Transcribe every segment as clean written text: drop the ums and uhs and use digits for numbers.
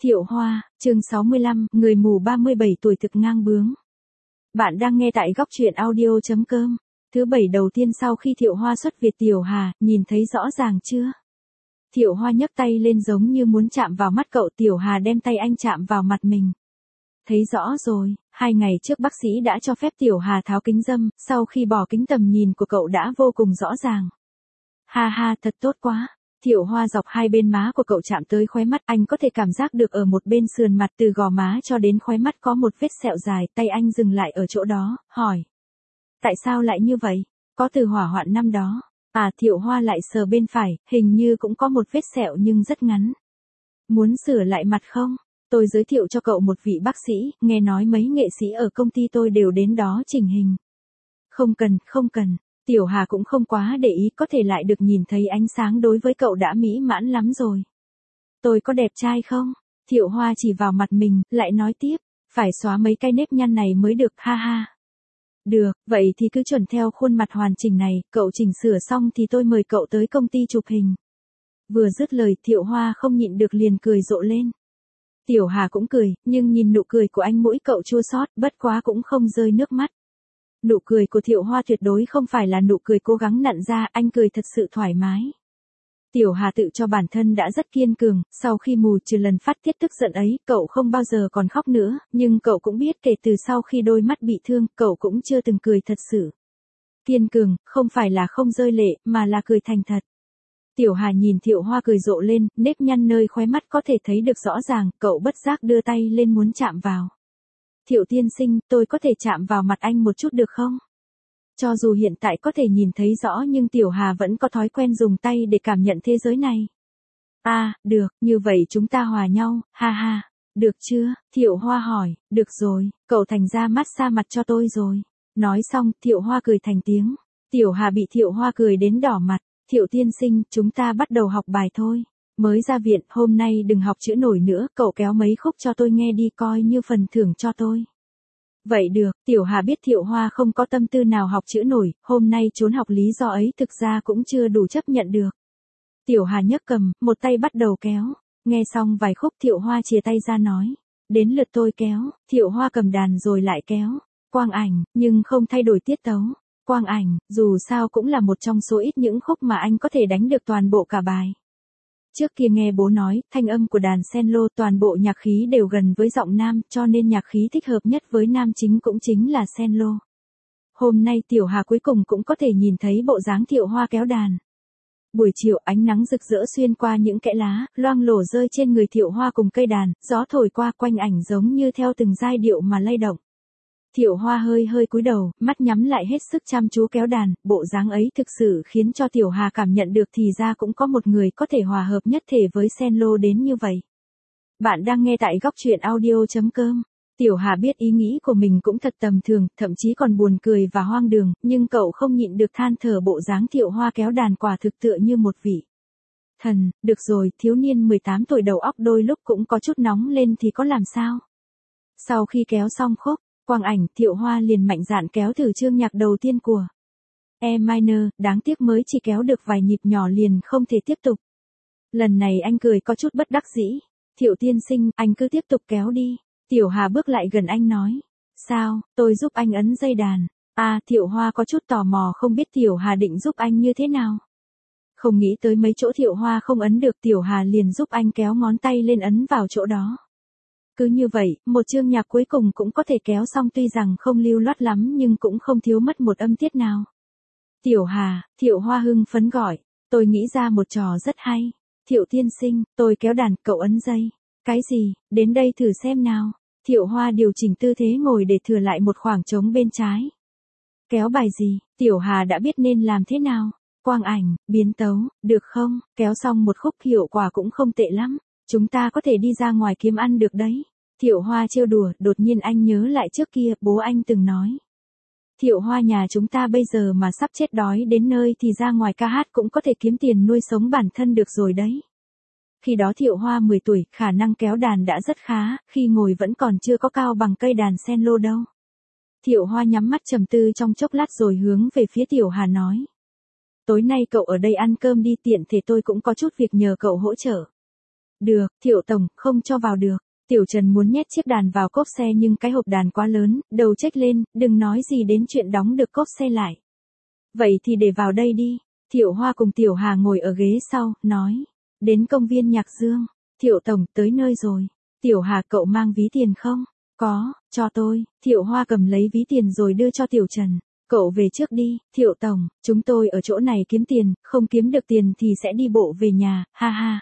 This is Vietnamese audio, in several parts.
Thiệu Hoa, chương 65, người mù 37 tuổi thực ngang bướng. Bạn đang nghe tại góc truyện audio.com. Thứ bảy đầu tiên sau khi Thiệu Hoa xuất viện. Tiểu Hà, nhìn thấy rõ ràng chưa? Thiệu Hoa nhấc tay lên giống như muốn chạm vào mắt cậu. Tiểu Hà đem tay anh chạm vào mặt mình. Thấy rõ rồi, 2 ngày trước bác sĩ đã cho phép Tiểu Hà tháo kính râm, sau khi bỏ kính tầm nhìn của cậu đã vô cùng rõ ràng. Ha ha, thật tốt quá. Thiệu Hoa dọc hai bên má của cậu chạm tới khóe mắt, anh có thể cảm giác được ở một bên sườn mặt từ gò má cho đến khóe mắt có một vết sẹo dài, tay anh dừng lại ở chỗ đó, hỏi. Tại sao lại như vậy? Có từ hỏa hoạn năm đó. À, Thiệu Hoa lại sờ bên phải, hình như cũng có một vết sẹo nhưng rất ngắn. Muốn sửa lại mặt không? Tôi giới thiệu cho cậu một vị bác sĩ, nghe nói mấy nghệ sĩ ở công ty tôi đều đến đó chỉnh hình. Không cần, không cần. Tiểu Hà cũng không quá để ý, có thể lại được nhìn thấy ánh sáng đối với cậu đã mỹ mãn lắm rồi. Tôi có đẹp trai không? Thiệu Hoa chỉ vào mặt mình, lại nói tiếp, phải xóa mấy cái nếp nhăn này mới được, ha ha. Được, vậy thì cứ chuẩn theo khuôn mặt hoàn chỉnh này, cậu chỉnh sửa xong thì tôi mời cậu tới công ty chụp hình. Vừa dứt lời, Thiệu Hoa không nhịn được liền cười rộ lên. Tiểu Hà cũng cười, nhưng nhìn nụ cười của anh mũi cậu chua xót, bất quá cũng không rơi nước mắt. Nụ cười của Thiệu Hoa tuyệt đối không phải là nụ cười cố gắng nặn ra, anh cười thật sự thoải mái. Tiểu Hà tự cho bản thân đã rất kiên cường, sau khi mù trừ lần phát tiết tức giận ấy, cậu không bao giờ còn khóc nữa, nhưng cậu cũng biết kể từ sau khi đôi mắt bị thương, cậu cũng chưa từng cười thật sự. Kiên cường, không phải là không rơi lệ, mà là cười thành thật. Tiểu Hà nhìn Thiệu Hoa cười rộ lên, nếp nhăn nơi khóe mắt có thể thấy được rõ ràng, cậu bất giác đưa tay lên muốn chạm vào. Thiệu tiên sinh, tôi có thể chạm vào mặt anh một chút được không? Cho dù hiện tại có thể nhìn thấy rõ nhưng Tiểu Hà vẫn có thói quen dùng tay để cảm nhận thế giới này. À, được, như vậy chúng ta hòa nhau, ha ha. Được chưa? Thiệu Hoa hỏi, được rồi, cậu thành ra massage mặt cho tôi rồi. Nói xong, Thiệu Hoa cười thành tiếng. Tiểu Hà bị Thiệu Hoa cười đến đỏ mặt. Thiệu tiên sinh, chúng ta bắt đầu học bài thôi. Mới ra viện, hôm nay đừng học chữ nổi nữa, cậu kéo mấy khúc cho tôi nghe đi coi như phần thưởng cho tôi. Vậy được, Tiểu Hà biết Thiệu Hoa không có tâm tư nào học chữ nổi, hôm nay trốn học lý do ấy thực ra cũng chưa đủ chấp nhận được. Tiểu Hà nhấc cầm, một tay bắt đầu kéo, nghe xong vài khúc Thiệu Hoa chìa tay ra nói. Đến lượt tôi kéo, Thiệu Hoa cầm đàn rồi lại kéo, quang ảnh, nhưng không thay đổi tiết tấu. Quang ảnh, dù sao cũng là một trong số ít những khúc mà anh có thể đánh được toàn bộ cả bài. Trước kia nghe bố nói, thanh âm của đàn cello toàn bộ nhạc khí đều gần với giọng nam, cho nên nhạc khí thích hợp nhất với nam chính cũng chính là cello. Hôm nay Tiểu Hà cuối cùng cũng có thể nhìn thấy bộ dáng Thiệu Hoa kéo đàn. Buổi chiều ánh nắng rực rỡ xuyên qua những kẽ lá, loang lổ rơi trên người Thiệu Hoa cùng cây đàn, gió thổi qua quanh ảnh giống như theo từng giai điệu mà lay động. Thiệu Hoa hơi hơi cúi đầu, mắt nhắm lại hết sức chăm chú kéo đàn, bộ dáng ấy thực sự khiến cho Tiểu Hà cảm nhận được thì ra cũng có một người có thể hòa hợp nhất thể với cello đến như vậy. Bạn đang nghe tại góc truyện audio.com. Tiểu Hà biết ý nghĩ của mình cũng thật tầm thường, thậm chí còn buồn cười và hoang đường, nhưng cậu không nhịn được than thở bộ dáng Thiệu Hoa kéo đàn quả thực tựa như một vị thần. Được rồi, thiếu niên 18 tuổi đầu óc đôi lúc cũng có chút nóng lên thì có làm sao. Sau khi kéo xong khúc quang ảnh, Thiệu Hoa liền mạnh dạn kéo thử chương nhạc đầu tiên của E minor, đáng tiếc mới chỉ kéo được vài nhịp nhỏ liền không thể tiếp tục. Lần này anh cười có chút bất đắc dĩ. Thiệu tiên sinh, anh cứ tiếp tục kéo đi. Tiểu Hà bước lại gần anh nói. Sao, tôi giúp anh ấn dây đàn. À, Thiệu Hoa có chút tò mò không biết Tiểu Hà định giúp anh như thế nào. Không nghĩ tới mấy chỗ Thiệu Hoa không ấn được, Tiểu Hà liền giúp anh kéo ngón tay lên ấn vào chỗ đó. Cứ như vậy, một chương nhạc cuối cùng cũng có thể kéo xong, tuy rằng không lưu loát lắm nhưng cũng không thiếu mất một âm tiết nào. Tiểu Hà, Thiệu Hoa hưng phấn gọi, tôi nghĩ ra một trò rất hay. Thiệu tiên sinh, tôi kéo đàn, cậu ấn dây. Cái gì, đến đây thử xem nào. Thiệu Hoa điều chỉnh tư thế ngồi để thừa lại một khoảng trống bên trái. Kéo bài gì, Tiểu Hà đã biết nên làm thế nào. Quang ảnh, biến tấu, được không, kéo xong một khúc hiệu quả cũng không tệ lắm. Chúng ta có thể đi ra ngoài kiếm ăn được đấy. Thiệu Hoa trêu đùa, đột nhiên anh nhớ lại trước kia, bố anh từng nói. Thiệu Hoa, nhà chúng ta bây giờ mà sắp chết đói đến nơi thì ra ngoài ca hát cũng có thể kiếm tiền nuôi sống bản thân được rồi đấy. Khi đó Thiệu Hoa 10 tuổi, khả năng kéo đàn đã rất khá, khi ngồi vẫn còn chưa có cao bằng cây đàn cello đâu. Thiệu Hoa nhắm mắt trầm tư trong chốc lát rồi hướng về phía Tiểu Hà nói. Tối nay cậu ở đây ăn cơm đi, tiện thể tôi cũng có chút việc nhờ cậu hỗ trợ. Được, Thiệu tổng, không cho vào được. Tiểu Trần muốn nhét chiếc đàn vào cốp xe nhưng cái hộp đàn quá lớn, đầu chếch lên, đừng nói gì đến chuyện đóng được cốp xe lại. Vậy thì để vào đây đi. Thiệu Hoa cùng Tiểu Hà ngồi ở ghế sau, nói. Đến công viên Nhạc Dương. Thiệu tổng, tới nơi rồi. Tiểu Hà, cậu mang ví tiền không? Có, cho tôi. Thiệu Hoa cầm lấy ví tiền rồi đưa cho Tiểu Trần. Cậu về trước đi, Thiệu tổng, chúng tôi ở chỗ này kiếm tiền, không kiếm được tiền thì sẽ đi bộ về nhà, ha ha.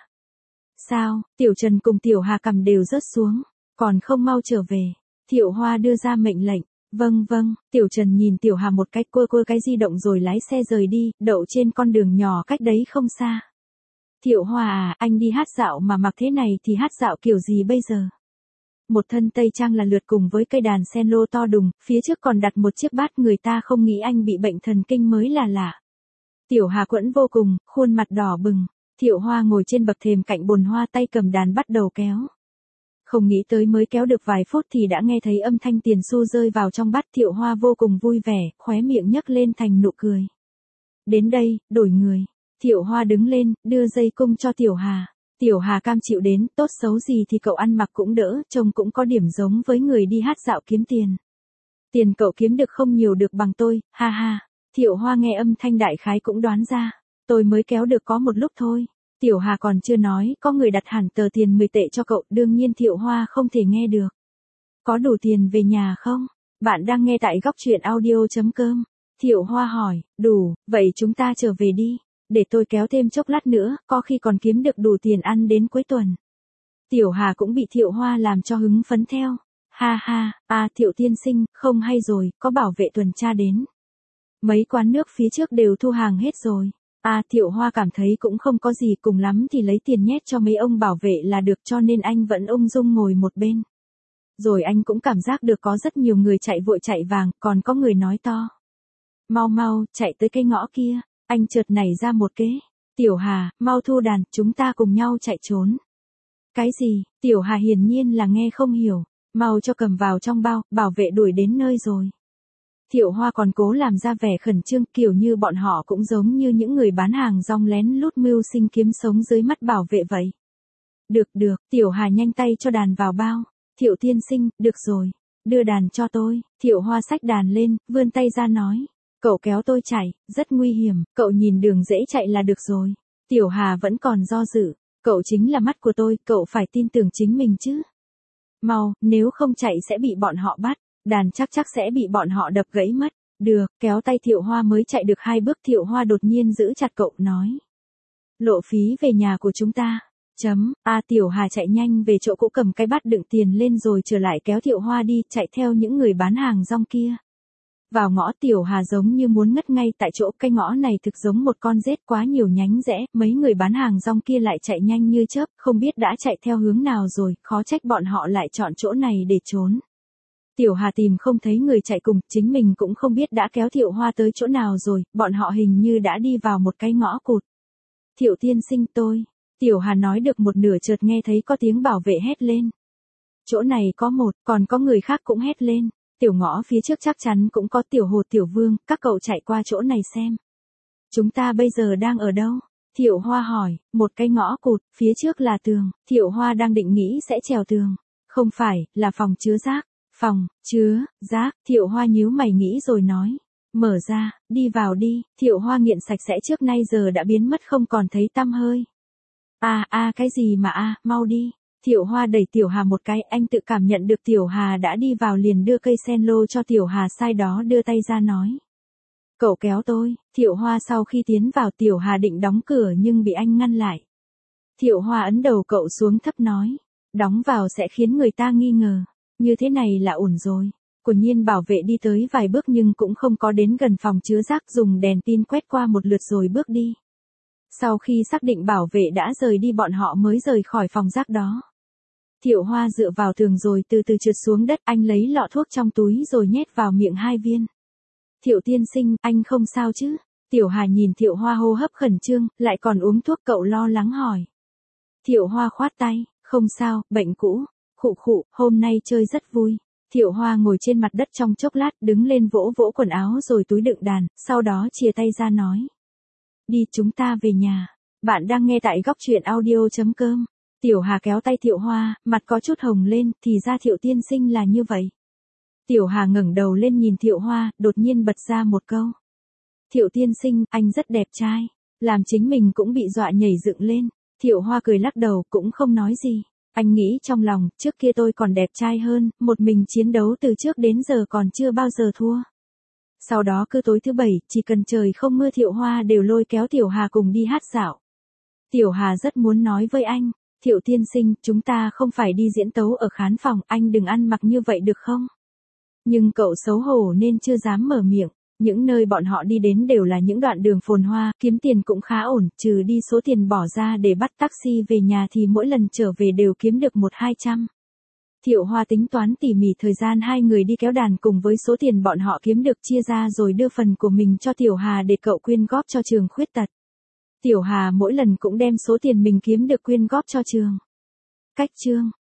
Sao? Tiểu Trần cùng Tiểu Hà cầm đều rớt xuống, còn không mau trở về. Thiệu Hoa đưa ra mệnh lệnh. Vâng vâng, Tiểu Trần nhìn Tiểu Hà một cách cua cái di động rồi lái xe rời đi, đậu trên con đường nhỏ cách đấy không xa. Thiệu Hoa à, anh đi hát dạo mà mặc thế này thì hát dạo kiểu gì bây giờ? Một thân tây trang là lượt cùng với cây đàn sen lô to đùng, phía trước còn đặt một chiếc bát, người ta không nghĩ anh bị bệnh thần kinh mới là lạ. Tiểu Hà quẫn vô cùng, khuôn mặt đỏ bừng. Thiệu Hoa ngồi trên bậc thềm cạnh bồn hoa, tay cầm đàn bắt đầu kéo. Không nghĩ tới mới kéo được vài phút thì đã nghe thấy âm thanh tiền xu rơi vào trong bát. Thiệu Hoa vô cùng vui vẻ, khóe miệng nhấc lên thành nụ cười. Đến đây, đổi người. Thiệu Hoa đứng lên, đưa dây cung cho Tiểu Hà. Tiểu Hà cam chịu đến, tốt xấu gì thì cậu ăn mặc cũng đỡ, trông cũng có điểm giống với người đi hát dạo kiếm tiền. Tiền cậu kiếm được không nhiều được bằng tôi, ha ha. Thiệu Hoa nghe âm thanh đại khái cũng đoán ra. Tôi mới kéo được có một lúc thôi. Tiểu Hà còn chưa nói, có người đặt hẳn tờ tiền 10 tệ cho cậu, đương nhiên Thiệu Hoa không thể nghe được. Có đủ tiền về nhà không? Bạn đang nghe tại góc truyện audio.com. Thiệu Hoa hỏi, đủ, vậy chúng ta trở về đi. Để tôi kéo thêm chốc lát nữa, có khi còn kiếm được đủ tiền ăn đến cuối tuần. Tiểu Hà cũng bị Thiệu Hoa làm cho hứng phấn theo. Ha ha, Thiệu tiên sinh, không hay rồi, có bảo vệ tuần tra đến. Mấy quán nước phía trước đều thu hàng hết rồi. Thiệu Hoa cảm thấy cũng không có gì, cùng lắm thì lấy tiền nhét cho mấy ông bảo vệ là được, cho nên anh vẫn ung dung ngồi một bên. Rồi anh cũng cảm giác được có rất nhiều người chạy vội chạy vàng, còn có người nói to. Mau mau, chạy tới cái ngõ kia. Anh chợt nảy ra một kế. Tiểu Hà, mau thu đàn, chúng ta cùng nhau chạy trốn. Cái gì? Tiểu Hà hiển nhiên là nghe không hiểu. Mau cho cầm vào trong bao, bảo vệ đuổi đến nơi rồi. Thiệu Hoa còn cố làm ra vẻ khẩn trương, kiểu như bọn họ cũng giống như những người bán hàng rong lén lút mưu sinh kiếm sống dưới mắt bảo vệ vậy. Được, Tiểu Hà nhanh tay cho đàn vào bao. Thiệu tiên sinh, được rồi. Đưa đàn cho tôi. Thiệu Hoa xách đàn lên, vươn tay ra nói. Cậu kéo tôi chạy, rất nguy hiểm, cậu nhìn đường dễ chạy là được rồi. Tiểu Hà vẫn còn do dự. Cậu chính là mắt của tôi, cậu phải tin tưởng chính mình chứ. Mau, nếu không chạy sẽ bị bọn họ bắt. Đàn chắc sẽ bị bọn họ đập gãy mất. Được, kéo tay Thiệu Hoa mới chạy được 2 bước, Thiệu Hoa đột nhiên giữ chặt cậu, nói. Lộ phí về nhà của chúng ta. Tiểu Hà chạy nhanh về chỗ cũ, cầm cái bát đựng tiền lên rồi trở lại kéo Thiệu Hoa đi, chạy theo những người bán hàng rong kia. Vào ngõ, Tiểu Hà giống như muốn ngất ngay tại chỗ, cái ngõ này thực giống một con rết, quá nhiều nhánh rẽ, mấy người bán hàng rong kia lại chạy nhanh như chớp, không biết đã chạy theo hướng nào rồi, khó trách bọn họ lại chọn chỗ này để trốn. Tiểu Hà tìm không thấy người chạy cùng, chính mình cũng không biết đã kéo Thiệu Hoa tới chỗ nào rồi, bọn họ hình như đã đi vào một cái ngõ cụt. Thiệu tiên sinh tôi. Tiểu Hà nói được một nửa chợt nghe thấy có tiếng bảo vệ hét lên. Chỗ này có một, còn có người khác cũng hét lên. Tiểu ngõ phía trước chắc chắn cũng có Tiểu Hồ Tiểu Vương, các cậu chạy qua chỗ này xem. Chúng ta bây giờ đang ở đâu? Thiệu Hoa hỏi, một cái ngõ cụt, phía trước là tường. Thiệu Hoa đang định nghĩ sẽ trèo tường. Không phải, là phòng chứa rác. Phòng, chứa, rác, Thiệu Hoa nhíu mày nghĩ rồi nói. Mở ra, đi vào đi. Thiệu Hoa nghiện sạch sẽ trước nay giờ đã biến mất không còn thấy tăm hơi. Cái gì mà mau đi. Thiệu Hoa đẩy Tiểu Hà một cái, anh tự cảm nhận được Tiểu Hà đã đi vào liền đưa cây sen lô cho Tiểu Hà, sai đó đưa tay ra nói. Cậu kéo tôi. Thiệu Hoa sau khi tiến vào, Tiểu Hà định đóng cửa nhưng bị anh ngăn lại. Thiệu Hoa ấn đầu cậu xuống thấp nói. Đóng vào sẽ khiến người ta nghi ngờ. Như thế này là ổn rồi. Quả nhiên bảo vệ đi tới vài bước nhưng cũng không có đến gần phòng chứa rác, dùng đèn pin quét qua một lượt rồi bước đi. Sau khi xác định bảo vệ đã rời đi, bọn họ mới rời khỏi phòng rác đó. Thiệu Hoa dựa vào tường rồi từ từ trượt xuống đất, anh lấy lọ thuốc trong túi rồi nhét vào miệng 2 viên. Thiệu tiên sinh, anh không sao chứ? Tiểu Hà nhìn Thiệu Hoa hô hấp khẩn trương, lại còn uống thuốc, cậu lo lắng hỏi. Thiệu Hoa khoát tay, không sao, bệnh cũ. Khụ, hôm nay chơi rất vui. Thiệu Hoa ngồi trên mặt đất trong chốc lát, đứng lên vỗ vỗ quần áo rồi túi đựng đàn, sau đó chia tay ra nói. Đi, chúng ta về nhà. Bạn đang nghe tại góc truyện audio.com. Tiểu Hà kéo tay Thiệu Hoa, mặt có chút hồng lên, thì ra Thiệu tiên sinh là như vậy. Tiểu Hà ngẩng đầu lên nhìn Thiệu Hoa, đột nhiên bật ra một câu. Thiệu tiên sinh, anh rất đẹp trai. Làm chính mình cũng bị dọa nhảy dựng lên. Thiệu Hoa cười lắc đầu, cũng không nói gì. Anh nghĩ trong lòng, trước kia tôi còn đẹp trai hơn, một mình chiến đấu từ trước đến giờ còn chưa bao giờ thua. Sau đó cứ tối thứ bảy, chỉ cần trời không mưa Thiệu Hoa đều lôi kéo Tiểu Hà cùng đi hát dạo. Tiểu Hà rất muốn nói với anh, Thiệu tiên sinh, chúng ta không phải đi diễn tấu ở khán phòng, anh đừng ăn mặc như vậy được không? Nhưng cậu xấu hổ nên chưa dám mở miệng. Những nơi bọn họ đi đến đều là những đoạn đường phồn hoa, kiếm tiền cũng khá ổn, trừ đi số tiền bỏ ra để bắt taxi về nhà thì mỗi lần trở về đều kiếm được 100-200. Thiệu Hoa tính toán tỉ mỉ thời gian hai người đi kéo đàn cùng với số tiền bọn họ kiếm được chia ra rồi đưa phần của mình cho Tiểu Hà để cậu quyên góp cho trường khuyết tật. Tiểu Hà mỗi lần cũng đem số tiền mình kiếm được quyên góp cho trường. Cách chương